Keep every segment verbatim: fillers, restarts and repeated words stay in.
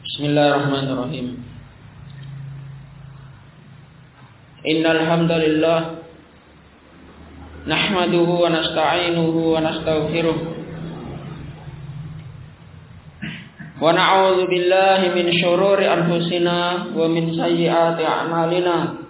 Bismillahirrahmanirrahim. Innal hamdalillah nahmaduhu wa nasta'inuhu wa nastaghfiruh wa na'udzu billahi min syururi anfusina wa min sayyiati a'malina.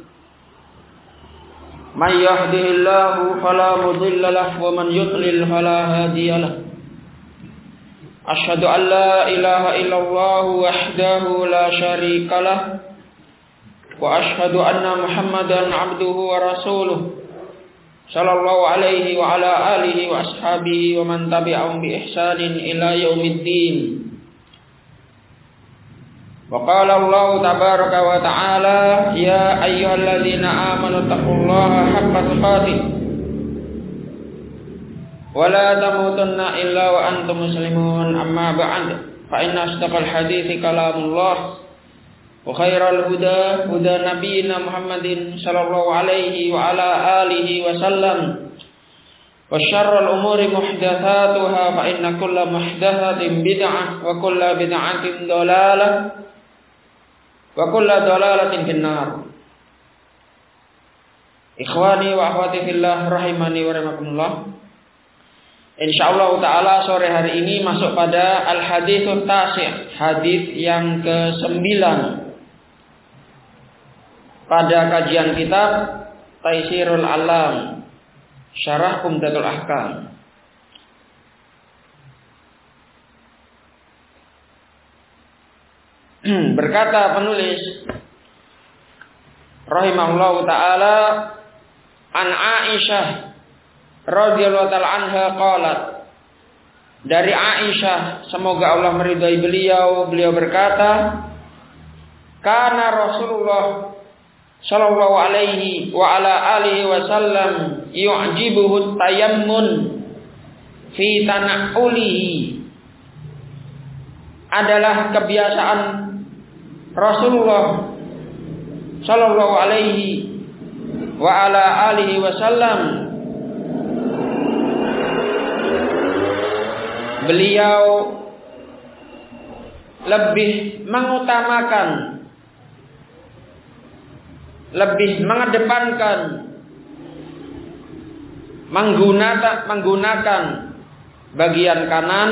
May yahdihillahu fala mudilla lahu wa man yudlil fala hadiya lahu. Asyhadu an la ilaha illallah wahdahu la syarika lah wa asyhadu anna Muhammadan abduhu wa rasuluh sallallahu alaihi wa ala alihi wa ashabihi wa man tabi'ahum bi ihsanin ila yaumiddin. Wa qala Allah tabaraka wa ta'ala ya ayyuhalladzina amanu taqullaha haqqa tuqatih wa la tamutunna illa wa antum muslimun. Amma ba'd, fa inna asdaqal hadithi kalamullah wa khairal huda huda nabiyyina Muhammadin sallallahu alaihi wa ala alihi wa sallam wa syarrul umuri muhdatsatuha fa inna kulla muhdatsatin bid'ah wa kulla bid'atin dhalalah wa kulla dhalalatin finnar. Ikhwani wa akhwati fillah rahimani wa rahimakumullah. Insyaallah ta'ala sore hari ini masuk pada al-haditsun tasi', hadis yang kesembilan pada kajian kitab Taisirul Alam Syarah Umdatul Ahkam. Berkata penulis rahimahullahu ta'ala, an Aisyah radhiyallahu ta'ala anha qalat, dari Aisyah semoga Allah meridai beliau, beliau berkata, kana Rasulullah sallallahu alaihi wa ala alihi wasallam yu'jibuhu tayammun fi tana'ulihi, adalah kebiasaan Rasulullah sallallahu alaihi wa ala alihi wasallam, beliau lebih mengutamakan, lebih mengedepankan menggunakan menggunakan bagian kanan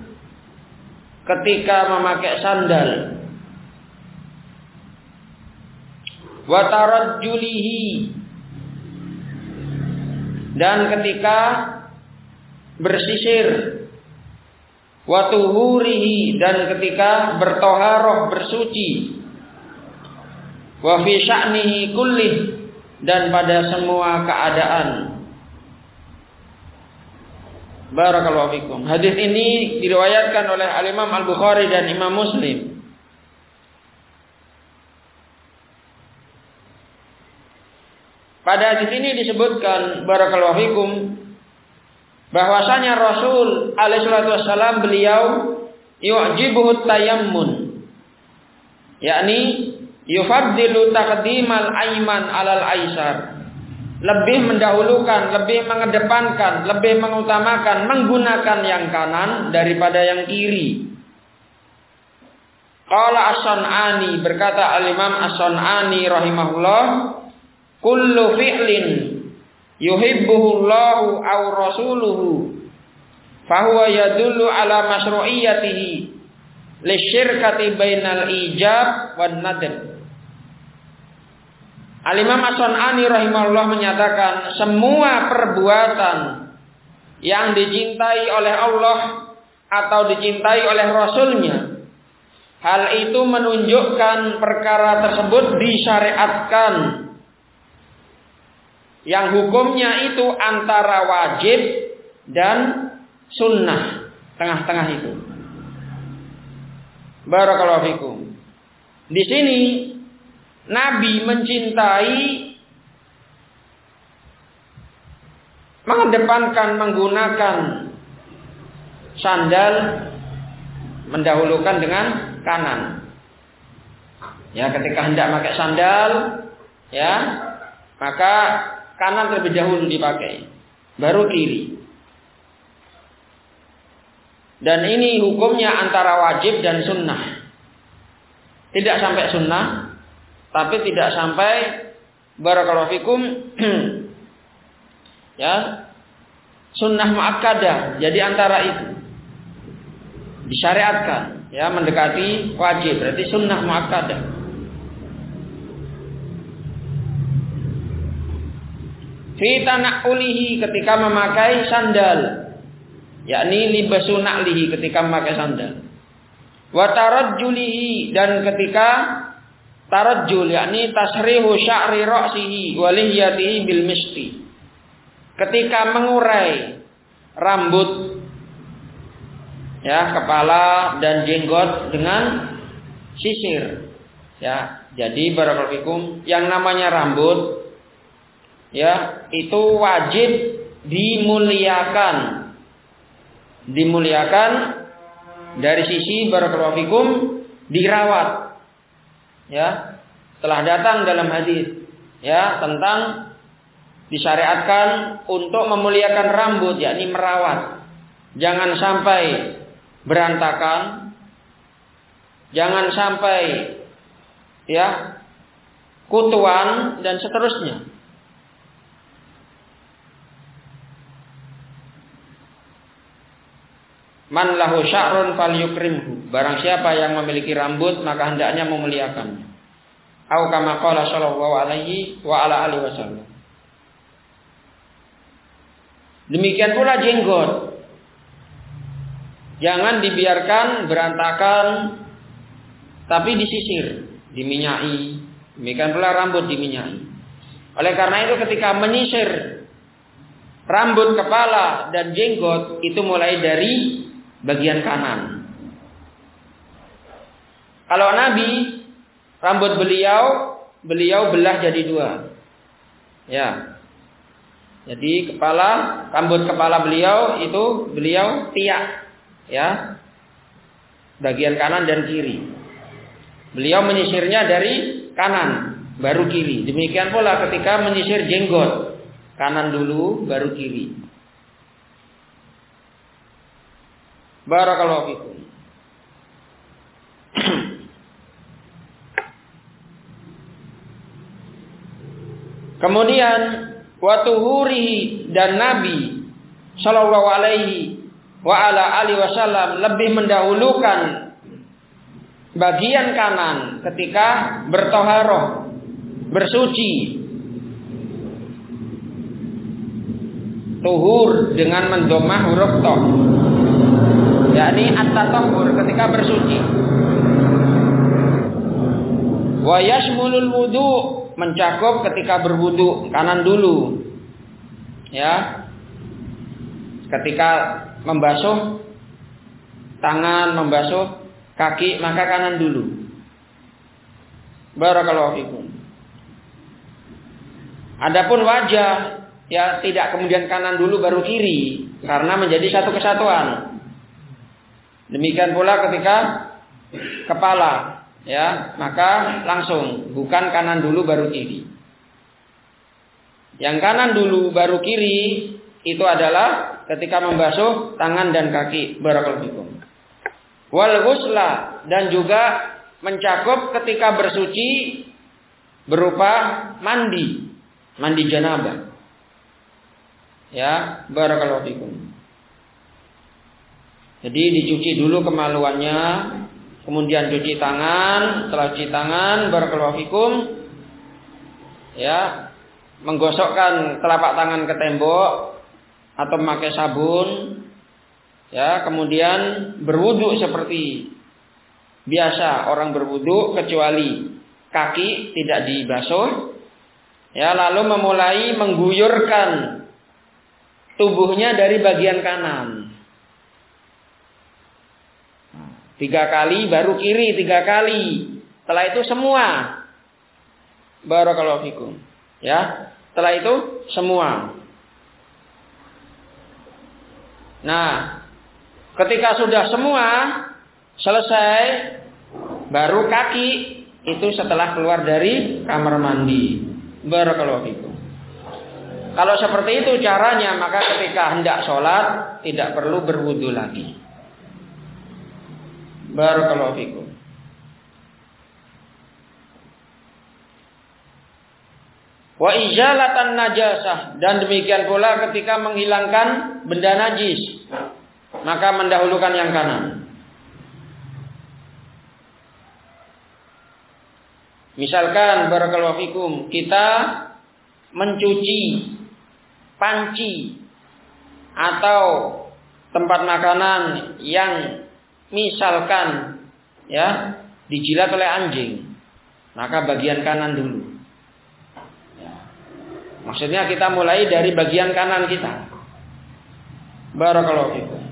ketika memakai sandal, wa tarajjulihi, dan ketika bersisir, wa tuhurihi, dan ketika bertoharoh bersuci, wa fi sya'nihi kullih, dan pada semua keadaan. Barakallahu fikum. Hadis ini diriwayatkan oleh Al-Imam Al-Bukhari dan Imam Muslim. Pada hadis ini disebutkan, barakallahu fikum, bahwasanya Rasul alaihi salatu wassalam beliau yu'jibuhu tayammun, yakni yufaddilu taqdimal ayman alal aisar, lebih mendahulukan, lebih mengedepankan, lebih mengutamakan menggunakan yang kanan daripada yang kiri. Qala As-San'ani, berkata Al-Imam As-San'ani rahimahullah, kullu fi'lin yuhibbuhu Allahu aw rasuluhu fahuwa yadullu ala masyru'iyyatihi lisyirkati bainal ijab wan nadb. Al-Imam As-San'ani rahimahullah menyatakan, semua perbuatan yang dicintai oleh Allah atau dicintai oleh Rasulnya, hal itu menunjukkan perkara tersebut disyariatkan, yang hukumnya itu antara wajib dan sunnah, tengah-tengah itu. Barakallahu fikum. Di sini Nabi mencintai, mengedepankan menggunakan sandal, mendahulukan dengan kanan. Ya, ketika hendak pakai sandal, ya, maka kanan terlebih dahulu dipakai, baru kiri. Dan ini hukumnya antara wajib dan sunnah. tidak sampai sunnah, tapi tidak sampai barakallahu fikum ya sunnah muakkadah. Jadi antara itu disyariatkan, ya mendekati wajib, berarti sunnah muakkadah. Fi tana'ulihi, ketika memakai sandal, yakni libasu na'lihi, ketika memakai sandal. Wa tarajjulihi, dan ketika tarajjul, yakni tasrihu sya'ri ra'sihi wa lihyatihi bil misti, ketika mengurai rambut, ya kepala dan jenggot dengan sisir. Ya, jadi barakallahu fikum, yang namanya rambut ya itu wajib dimuliakan. Dimuliakan dari sisi barakallahu fikum dirawat. Ya, telah datang dalam hadis ya tentang disyariatkan untuk memuliakan rambut, yakni merawat. Jangan sampai berantakan, jangan sampai ya kutuan dan seterusnya. Man lahu sya'run falyukrimhu, barang siapa yang memiliki rambut maka hendaknya memuliakannya. Au kama qala sallallahu alaihi wa ala alihi wasallam. Demikian pula jenggot, jangan dibiarkan berantakan, tapi disisir, diminyai. Demikian pula rambut diminyai. Oleh karena itu ketika menyisir rambut, kepala, dan jenggot, itu mulai dari bagian kanan. Kalau Nabi, rambut beliau, beliau belah jadi dua. Ya. Jadi kepala, rambut kepala beliau itu beliau tiak. Ya, bagian kanan dan kiri. Beliau menyisirnya dari kanan baru kiri. Demikian pula ketika menyisir jenggot, kanan dulu baru kiri. Barakallahu fikum. Kemudian watuhurihi, dan Nabi sallallahu alaihi wa ala alihi wasallam lebih mendahulukan bagian kanan ketika bertoharoh, bersuci. Tuhur dengan mendomah huruf to, yakni at-tatahhur, ketika bersuci. Wa yashmulul wudu, mencakup ketika berwudu, kanan dulu. Ya. Ketika membasuh tangan, membasuh kaki, maka kanan dulu. Barakallahu fikum. Adapun wajah, ya tidak kemudian kanan dulu baru kiri, karena menjadi satu kesatuan. Demikian pula ketika kepala, ya maka langsung, bukan kanan dulu baru kiri. Yang kanan dulu baru kiri itu adalah ketika membasuh tangan dan kaki. Barakallahu fikum. Wal ghusla, dan juga mencakup ketika bersuci berupa mandi, mandi janabah. Ya, barakallahu fikum. Jadi dicuci dulu kemaluannya, kemudian cuci tangan, setelah cuci tangan barakallahu fikum, ya, menggosokkan telapak tangan ke tembok atau memakai sabun, ya, kemudian berwudu seperti biasa orang berwudu, kecuali kaki tidak dibasuh, ya, lalu memulai mengguyurkan tubuhnya dari bagian kanan. Tiga kali, baru kiri tiga kali. Setelah itu semua. Barakallahu fikum. Ya, setelah itu semua. Nah, ketika sudah semua selesai, baru kaki itu setelah keluar dari kamar mandi. Barakallahu fikum. Kalau seperti itu caranya, maka ketika hendak sholat tidak perlu berwudu lagi. Barakallahu fikum. Wa izalatan najasah, dan demikian pula ketika menghilangkan benda najis, maka mendahulukan yang kanan. Misalkan barakallahu fikum, kita mencuci panci atau tempat makanan yang misalkan ya dijilat oleh anjing, maka bagian kanan dulu. Maksudnya kita mulai dari bagian kanan kita. Barakallahu fikum.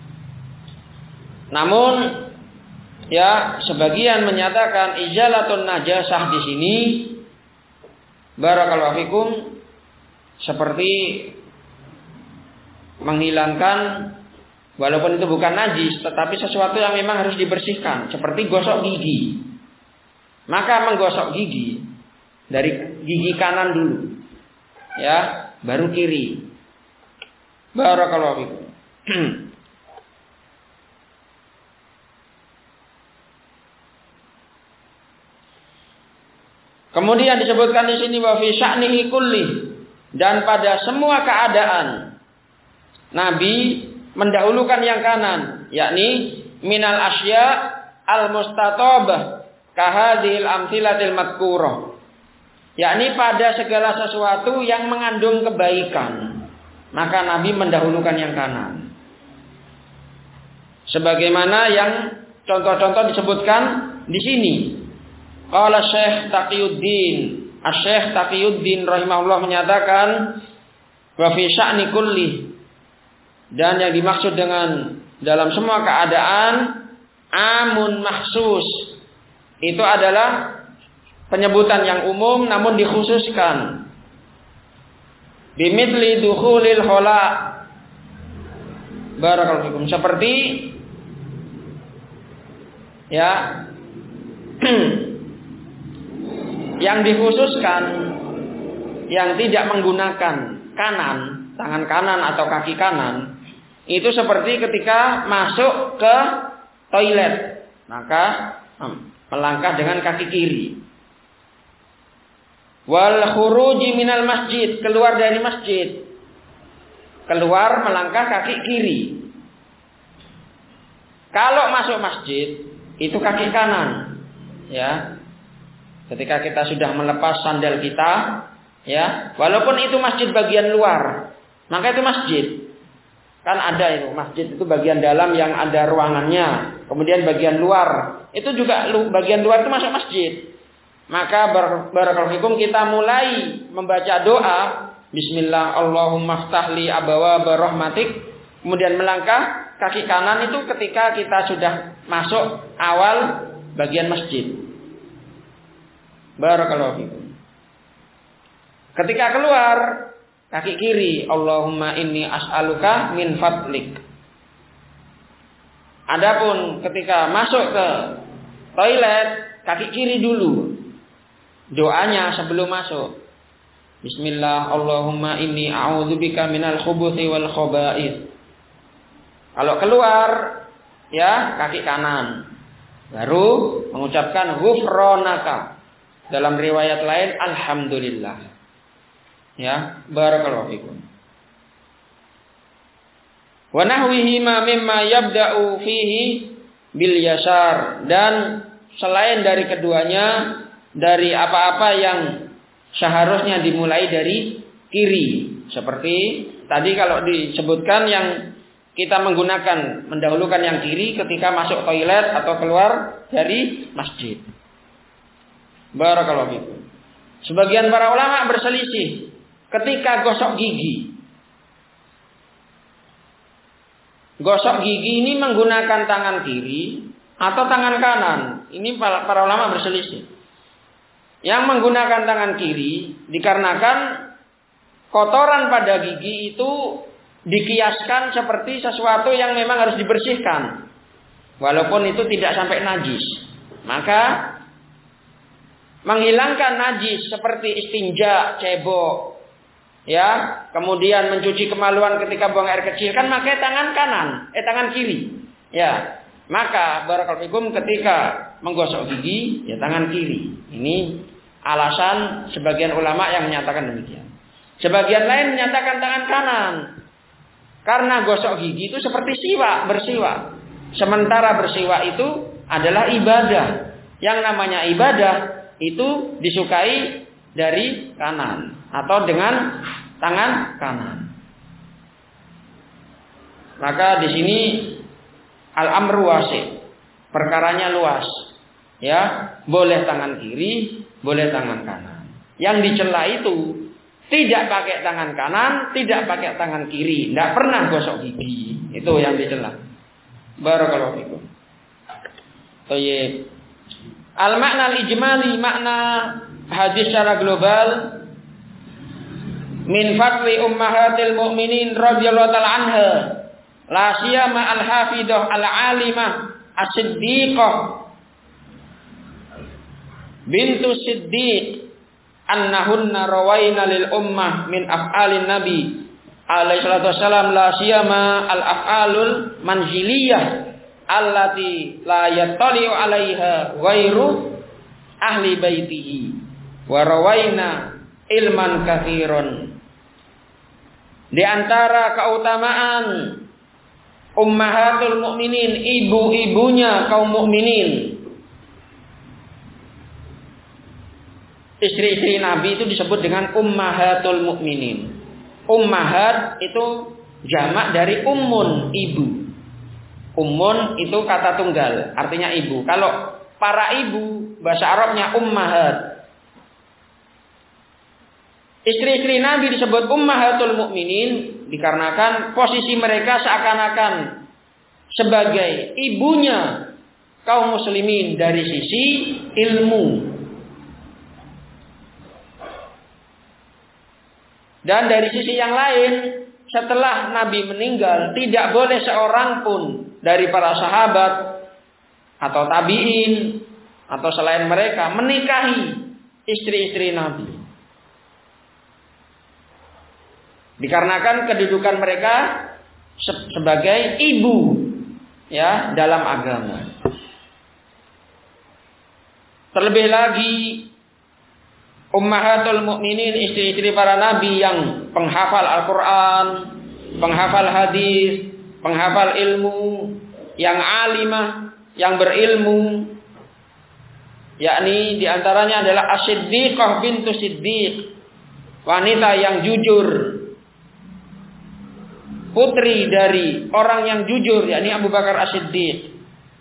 Namun ya sebagian menyatakan izalatun najasah di sini barakallahu fikum seperti menghilangkan, walaupun itu bukan najis tetapi sesuatu yang memang harus dibersihkan, seperti gosok gigi. Maka menggosok gigi dari gigi kanan dulu, ya, baru kiri. Barakallahu fikum. Kemudian disebutkan di sini wa fi sya'nihi kulli, dan pada semua keadaan Nabi mendahulukan yang kanan, yakni minal asya al mustatabah kahadhil amthilatil madkurah, yakni pada segala sesuatu yang mengandung kebaikan, maka Nabi mendahulukan yang kanan. Sebagaimana yang contoh-contoh disebutkan di sini. Qala Syekh Taqiyuddin, Asy-Syekh Taqiyuddin rahimahullah menyatakan wa fi sya'ni kulli, dan yang dimaksud dengan dalam semua keadaan amun mahsus, itu adalah penyebutan yang umum namun dikhususkan. Bimithli dukhulil khala, barakallahu fikum, seperti ya yang dikhususkan yang tidak menggunakan kanan, tangan kanan atau kaki kanan, itu seperti ketika masuk ke toilet, maka melangkah dengan kaki kiri. Wal khuruji minal masjid, keluar dari masjid, keluar melangkah kaki kiri. Kalau masuk masjid itu kaki kanan, ya. Ketika kita sudah melepas sandal kita, ya, walaupun itu masjid bagian luar, maka itu masjid. Kan ada itu masjid itu bagian dalam yang ada ruangannya, kemudian bagian luar itu juga bagian luar itu masuk masjid. Maka barakallahu fikum kita mulai membaca doa Bismillah Allahumma ftahli abwaaba rahmatik, kemudian melangkah kaki kanan itu ketika kita sudah masuk awal bagian masjid. Barakallahu fikum. Ketika keluar kaki kiri, Allahumma inni as'aluka min fadlik. Adapun ketika masuk ke toilet, kaki kiri dulu. Doanya sebelum masuk. Bismillah Allahumma inni a'udzubika minal khubuthi wal khaba'ith. Kalau keluar ya kaki kanan. Baru mengucapkan ghufranaka. Dalam riwayat lain alhamdulillah. Ya, barakallahu fikum. Wa nahwihi ma mimma yabda'u fihi bil yasar, dan selain dari keduanya dari apa-apa yang seharusnya dimulai dari kiri. Seperti tadi kalau disebutkan yang kita menggunakan mendahulukan yang kiri ketika masuk toilet atau keluar dari masjid. Barakallahu fikum. Sebagian para ulama berselisih ketika gosok gigi. Gosok gigi ini menggunakan tangan kiri atau tangan kanan. Ini para, para ulama berselisih. Yang menggunakan tangan kiri dikarenakan kotoran pada gigi itu dikiaskan seperti sesuatu yang memang harus dibersihkan. Walaupun itu tidak sampai najis. Maka menghilangkan najis seperti istinja, cebok, ya, kemudian mencuci kemaluan ketika buang air kecil, kan pakai tangan kanan, eh tangan kiri, ya. Maka barakallahu fikum ketika menggosok gigi, ya tangan kiri. Ini alasan sebagian ulama yang menyatakan demikian. Sebagian lain menyatakan tangan kanan. Karena gosok gigi itu seperti siwak, bersiwak. Sementara bersiwak itu adalah ibadah. Yang namanya ibadah itu disukai dari kanan atau dengan tangan kanan. Maka di sini al-amru wasi', perkaranya luas. Ya, boleh tangan kiri, boleh tangan kanan. Yang dicela itu tidak pakai tangan kanan, tidak pakai tangan kiri, tidak pernah gosok gigi. Itu yang dicela. Barakallahu fikum. Baik. Al-makna al-ijmali, makna hadis secara global, min fatwi ummahatil mu'minin radhiyallahu ta'ala anha, la siyama al-hafidah al-alimah as-siddiqah bintu siddiq annahunna rawaina lil ummah min af'alin nabi alaihi salatu wassalam, la siyama al-af'alul manziliyah allati la yattali'u 'alaiha ghairu ahli baitihi wa rawaina ilman katsiran. Di antara keutamaan ummahatul mukminin, ibu-ibunya kaum mukminin, istri-istri Nabi itu disebut dengan ummahatul mukminin. Ummahat itu jamak dari ummun, ibu. Ummun itu kata tunggal, artinya ibu. Kalau para ibu, bahasa Arabnya ummahat. Istri-istri Nabi disebut ummahatul mukminin dikarenakan posisi mereka seakan-akan sebagai ibunya kaum muslimin dari sisi ilmu. Dan dari sisi yang lain, setelah Nabi meninggal, tidak boleh seorang pun dari para sahabat atau tabi'in atau selain mereka menikahi istri-istri Nabi. Dikarenakan kedudukan mereka sebagai ibu ya dalam agama. Terlebih lagi ummahatul mukminin, istri-istri para nabi yang penghafal Al-Quran, penghafal hadis, penghafal ilmu, yang alimah, yang berilmu, yakni diantaranya adalah As-Siddiqah bintu Siddiq, wanita yang jujur, putri dari orang yang jujur, yakni Abu Bakar As-Siddiq.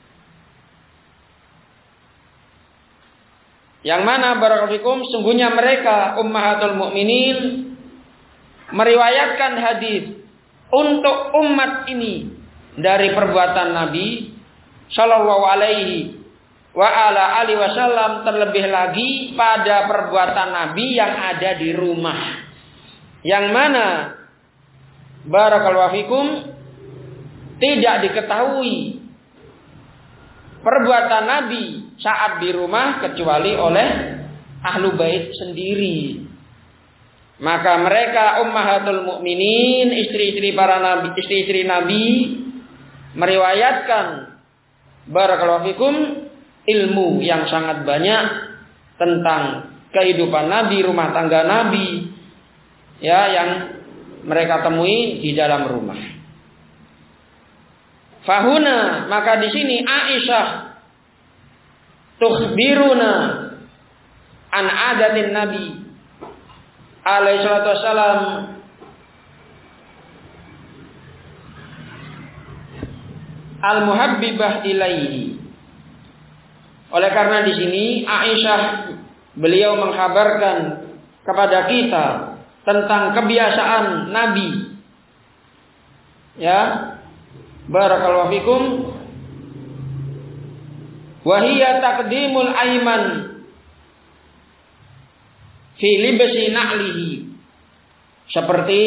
Yang mana barakallahu fikum, sungguhnya mereka ummahatul mukminin meriwayatkan hadis untuk umat ini dari perbuatan Nabi sallallahu alaihi wa ala alihi wasallam, terlebih lagi pada perbuatan Nabi yang ada di rumah. Yang mana barakallahu fikum tidak diketahui perbuatan Nabi saat di rumah kecuali oleh ahlu bait sendiri. Maka mereka ummahatul mukminin, istri-istri para nabi, istri-istri Nabi meriwayatkan barakallahu fikum ilmu yang sangat banyak tentang kehidupan Nabi, rumah tangga Nabi, ya, yang mereka temui di dalam rumah. Fahuna, maka di sini Aisyah tukhbiruna an adatin Nabi alaihi salatu wassalam al-muhabbibah ilaihi. Oleh karena di sini Aisyah, beliau menghabarkan kepada kita tentang kebiasaan Nabi, ya, barakallahu fikum, wahiyya taqdimul aiman fi libsi na'lihi, seperti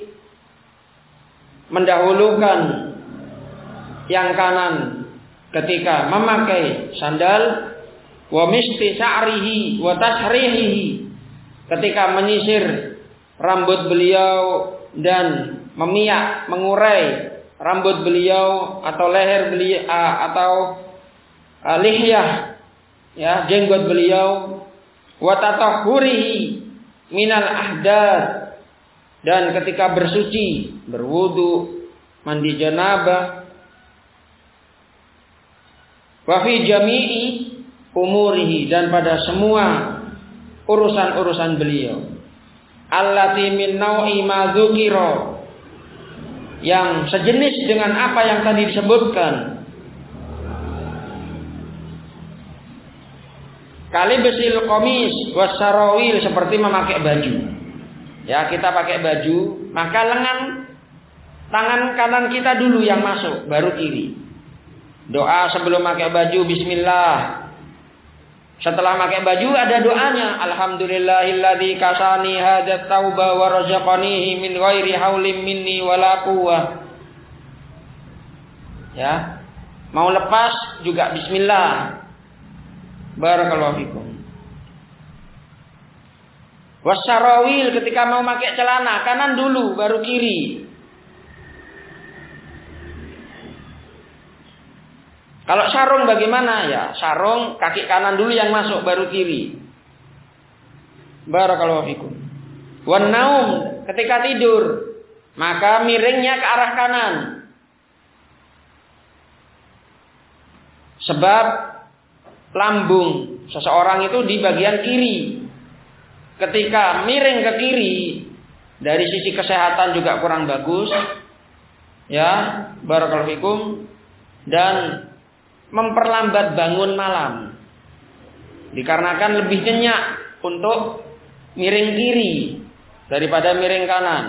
mendahulukan yang kanan ketika memakai sandal, wa misti sa'rihi wa tashrihihi, ketika menyisir rambut beliau dan memiak, mengurai rambut beliau atau leher beliau atau uh, lihyah, ya, jenggot beliau, wa tatahhurihi minal ahdath, dan ketika bersuci, berwudu, mandi janabah, wa fi jami'i umurihi, dan pada semua urusan-urusan beliau, allati min nau'i ma dzukira, yang sejenis dengan apa yang tadi disebutkan. Kali besil komis wasarawil, seperti memakai baju. Ya, kita pakai baju, maka lengan tangan kanan kita dulu yang masuk, baru kiri. Doa sebelum pakai baju, bismillah. Setelah pakai baju ada doanya, alhamdulillahilladzi kasani hadat tauba wa razaqanihi min ghairi haulim minni wala quwwah. Ya. Mau lepas juga bismillah. Barakallahu fikum. Wasarawil, ketika mau pakai celana, kanan dulu baru kiri. Kalau sarung bagaimana? Ya, sarung kaki kanan dulu yang masuk, baru kiri. Barakallahu fikum. Wan naum, ketika tidur, maka miringnya ke arah kanan. Sebab lambung seseorang itu di bagian kiri. Ketika miring ke kiri, dari sisi kesehatan juga kurang bagus. Ya, barakallahu fikum. Dan memperlambat bangun malam, dikarenakan lebih nyenyak untuk miring kiri daripada miring kanan.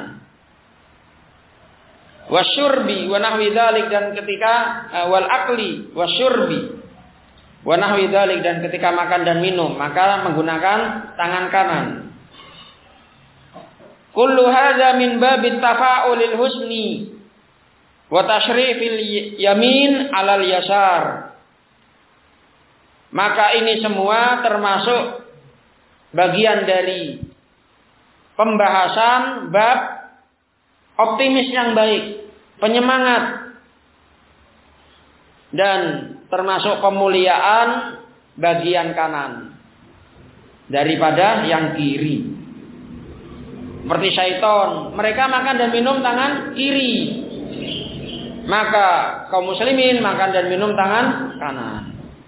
Wasyurbi wa nahwi dzalik, dan ketika uh, wal akli wasyurbi wa nahwi dzalik, dan ketika makan dan minum maka menggunakan tangan kanan. Kullu hadza min babit tafa'ulil husni wa tashrifil yamin 'alal yasar. Maka ini semua termasuk bagian dari pembahasan bab optimis yang baik, penyemangat, dan termasuk pemuliaan bagian kanan daripada yang kiri. Seperti syaitan, mereka makan dan minum tangan kiri, maka kaum muslimin makan dan minum tangan kanan.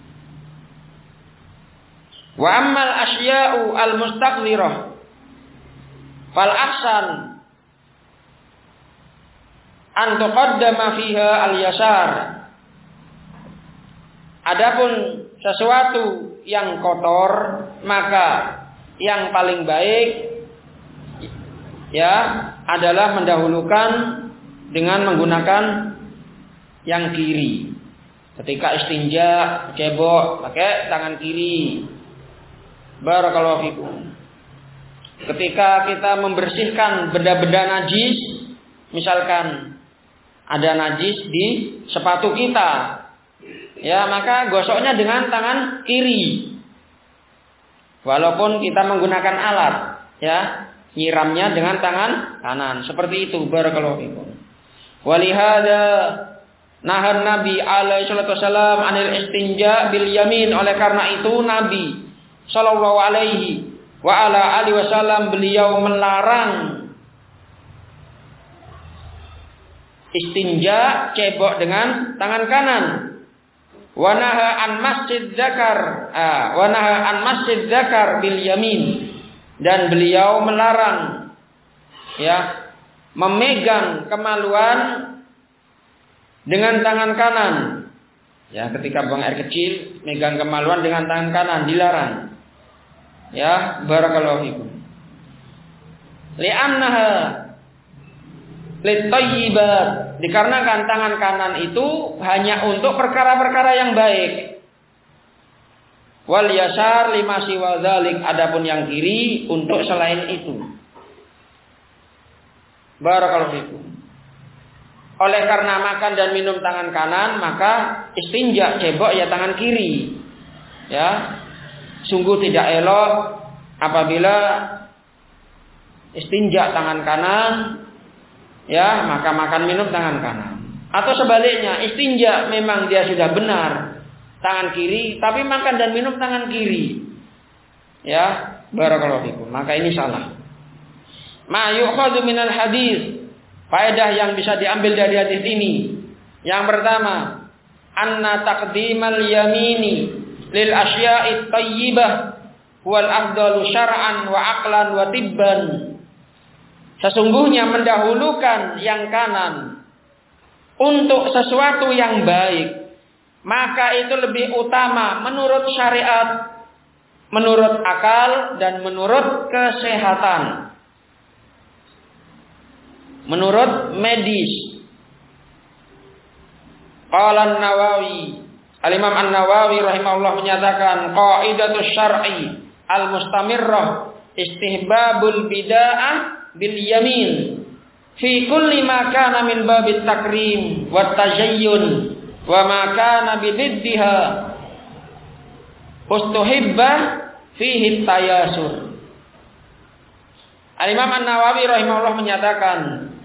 Wa ammal asya'u al-mustaqdirah fal ahsan an tuqaddama fiha al-yasar. Adapun sesuatu yang kotor, maka yang paling baik ya adalah mendahulukan dengan menggunakan yang kiri. Ketika istinja, cebok, pakai tangan kiri. Barakallahu fikum. Ketika kita membersihkan benda-benda najis, misalkan ada najis di sepatu kita, ya maka gosoknya dengan tangan kiri. Walaupun kita menggunakan alat, ya nyiramnya dengan tangan kanan. Seperti itu. Barakallahu fikum. Walihada nahan Nabi alaihi salatu wasallam anil istinja bil yamin. Oleh karena itu Nabi sallallahu alaihi wa ala alihi wasallam beliau melarang istinja, cebok dengan tangan kanan. Wa naha an masjid zakar, ah, wa naha an masjid zakar bil yamin. Dan beliau melarang ya memegang kemaluan dengan tangan kanan. Ya, ketika buang air kecil, megang kemaluan dengan tangan kanan dilarang. Ya, barakallahu fikum. Li'annaha litayyibat, dikarenakan tangan kanan itu hanya untuk perkara-perkara yang baik. Wal yasar lima siwa dzalik, adapun yang kiri untuk selain itu. Barakallahu fikum. Oleh karena makan dan minum tangan kanan, maka istinja, cebok ya tangan kiri. Ya. Sungguh tidak elok apabila istinja tangan kanan, ya, maka makan minum tangan kanan. Atau sebaliknya, istinja memang dia sudah benar tangan kiri, tapi makan dan minum tangan kiri. Ya, barakallahu fikum. Maka ini salah. Ma yu'khadhu minal hadis. Faedah yang bisa diambil dari hadis ini. Yang pertama, anna taqdimal yamini lil asya'i thayyibah wal afdalu syar'an wa aqlan wa tibban. Sesungguhnya mendahulukan yang kanan untuk sesuatu yang baik, maka itu lebih utama menurut syariat, menurut akal, dan menurut kesehatan, menurut medis. Qala An-Nawawi, Al-Imam An-Nawawi rahimahullah menyatakan, qaidatus syar'i al-mustamirrah istihbabul bida'ah bil yamin fi kulli ma kana min babit takrim wat tajayyun wa ma kana bididdiha ustuhibba fihi tayasur. Al-Imam An-Nawawi rahimahullah menyatakan,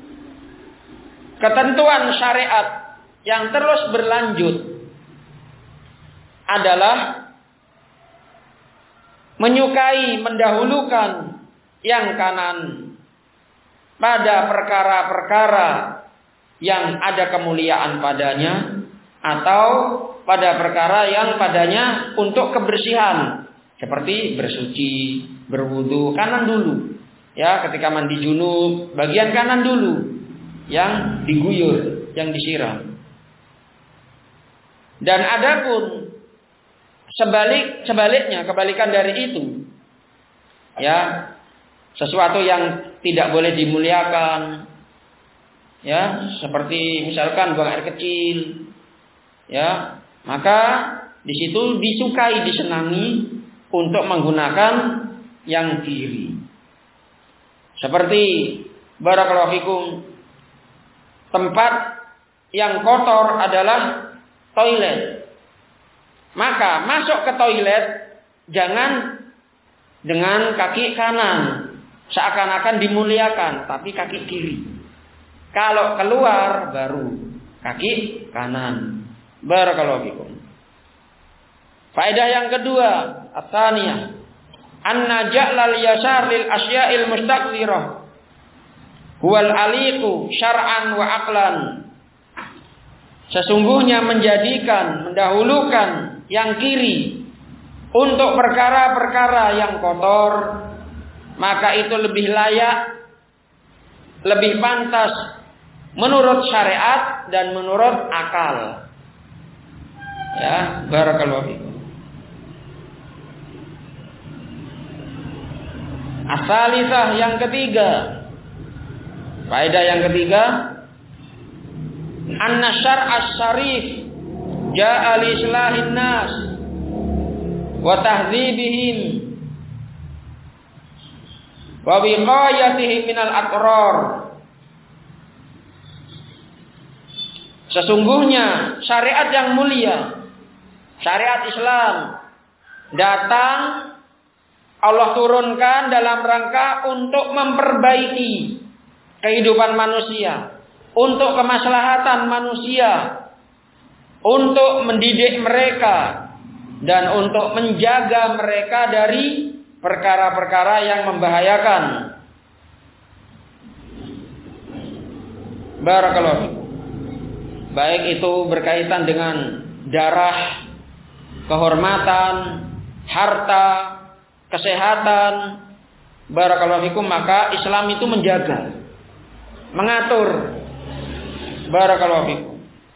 ketentuan syariat yang terus berlanjut adalah menyukai mendahulukan yang kanan pada perkara-perkara yang ada kemuliaan padanya, atau pada perkara yang padanya untuk kebersihan, seperti bersuci, berwudu, kanan dulu. Ya, ketika mandi junub, bagian kanan dulu yang diguyur, yang disiram. Dan adapun sebalik sebaliknya, kebalikan dari itu, ya, sesuatu yang tidak boleh dimuliakan, ya, seperti misalkan buang air kecil, ya, maka di situ disukai, disenangi untuk menggunakan yang kiri. Seperti barakallahu fikum, tempat yang kotor adalah toilet. Maka masuk ke toilet jangan dengan kaki kanan, seakan-akan dimuliakan, tapi kaki kiri. Kalau keluar baru kaki kanan. Barakallahu fikum. Faedah yang kedua, at-tsaniyah, anna ja'lal yasar lil asya'il mustaqdirah huwal aliqu syar'an wa aqlan. Sesungguhnya menjadikan, mendahulukan yang kiri untuk perkara-perkara yang kotor, maka itu lebih layak, lebih pantas menurut syariat dan menurut akal. Ya, barakallahu fikum. As-salisah, yang ketiga. Faedah yang ketiga, anna syar'as syarif ja'a li islahin nas wa tahdzibihim wa wiqayatihim minal aqrar. Sesungguhnya syariat yang mulia, syariat Islam, datang, Allah turunkan dalam rangka untuk memperbaiki kehidupan manusia, untuk kemaslahatan manusia, untuk mendidik mereka, dan untuk menjaga mereka dari perkara-perkara yang membahayakan. Barakallahu fikum. Baik itu berkaitan dengan darah, kehormatan, harta, kesehatan. Barakallahu fikum, maka Islam itu menjaga, mengatur. Barakallahu fikum.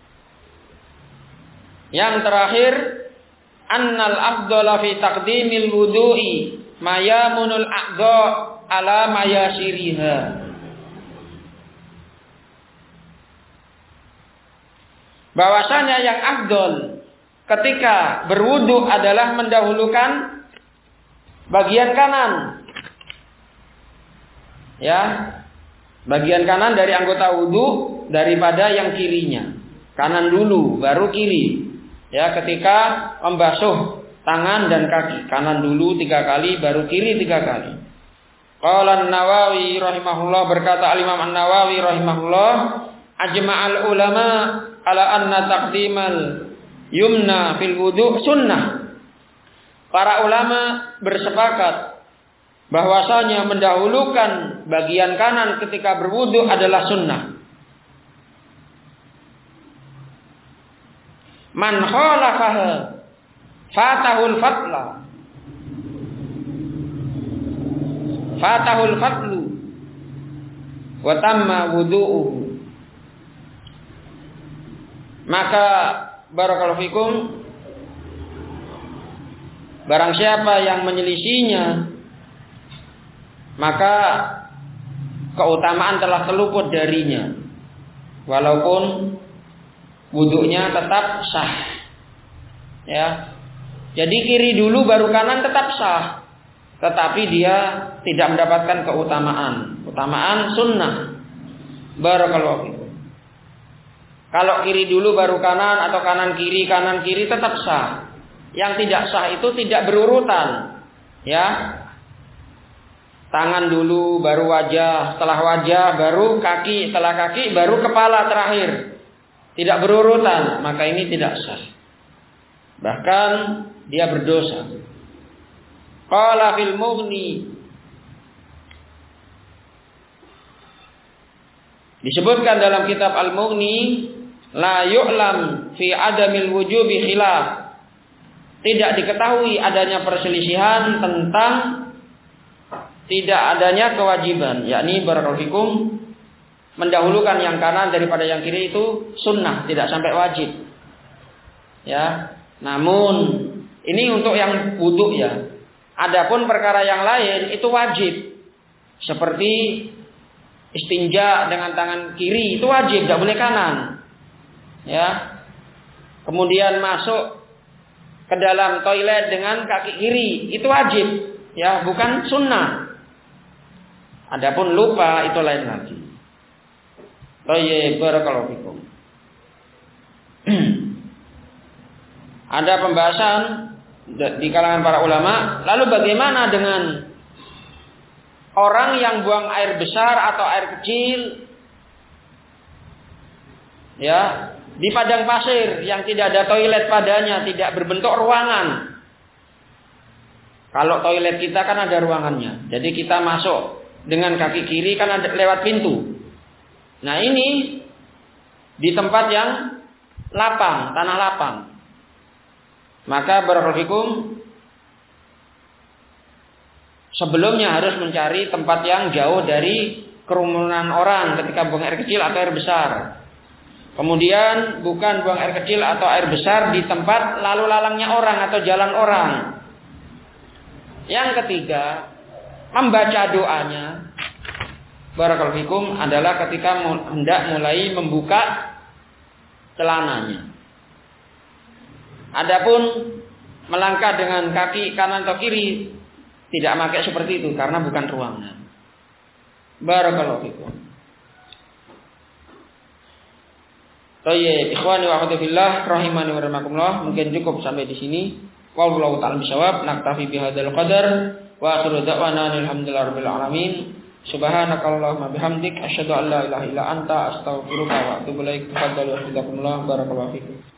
Yang terakhir, annal afdhala fi taqdimil wudu'i mayamunul a'dha ala mayasiriha. Bahwasanya yang afdol ketika berwudu adalah mendahulukan bagian kanan. Ya, bagian kanan dari anggota wudu daripada yang kirinya. Kanan dulu, baru kiri. Ya, ketika membasuh tangan dan kaki, kanan dulu tiga kali, baru kiri tiga kali. Qala An-Nawawi rahimahullah, berkata Al-Imam An-Nawawi rahimahullah, ajma'al ulama ala anna taqdimal yumna fil wudu' sunnah. para ulama bersepakat bahwasanya mendahulukan bagian kanan ketika berwudu adalah sunnah. Man khalafaha fatahul fatla. Fatahul fatlu wa tamma wudu'uhu. Maka barakallahu fikum, barang siapa yang menyelisihinya, maka keutamaan telah terluput darinya, walaupun wudunya tetap sah. Ya. Jadi kiri dulu baru kanan tetap sah, tetapi dia tidak mendapatkan keutamaan. Keutamaan sunnah. Barakallahu fikum. Kalau kiri dulu baru kanan atau kanan kiri kanan kiri tetap sah. Yang tidak sah itu tidak berurutan. Ya. Tangan dulu baru wajah, setelah wajah baru kaki, setelah kaki baru kepala terakhir. Tidak berurutan, maka ini tidak sah. Bahkan dia berdosa. Qala fil Mughni, disebutkan dalam kitab Al-Mughni, la yu'lam fi adamil wujubi khilaf. Tidak diketahui adanya perselisihan tentang tidak adanya kewajiban, yakni barakallahu fikum, mendahulukan yang kanan daripada yang kiri itu sunnah, tidak sampai wajib. Ya, namun ini untuk yang wudu ya. Adapun perkara yang lain itu wajib. Seperti istinja dengan tangan kiri itu wajib, tidak boleh kanan. Ya. Kemudian masuk ke dalam toilet dengan kaki kiri itu wajib, ya, bukan sunnah. Adapun lupa itu lain lagi. Thayyib, barakallahu fikum. Ada pembahasan di kalangan para ulama, lalu bagaimana dengan orang yang buang air besar atau air kecil, ya, di padang pasir yang tidak ada toilet padanya, tidak berbentuk ruangan. Kalau toilet kita kan ada ruangannya, jadi kita masuk dengan kaki kiri kan ada lewat pintu. Nah ini di tempat yang lapang, tanah lapang. Maka barakallahu fikum, sebelumnya harus mencari tempat yang jauh dari kerumunan orang ketika buang air kecil atau air besar. Kemudian bukan buang air kecil atau air besar di tempat lalu lalangnya orang atau jalan orang. Yang ketiga, membaca doanya barakallahu fikum adalah ketika hendak mulai membuka celananya. Adapun melangkah dengan kaki kanan atau kiri tidak pakai seperti itu karena bukan ruangan. Barakallahu fikum. Baik, ikhwani wa akhwati fillah rahimani wa rahimakumullah, mungkin cukup sampai di sini. Wallahu ta'ala bishawab, naktafi bihadzal qadar wa akhiru da'wana alhamdulillahirabbil alamin. Subhanakallahumma bihamdik asyhadu an la ilaha illa anta astaghfiruka wa atubu ilaik. Tafadhalu wa jazakumullah, barakallahu fikum.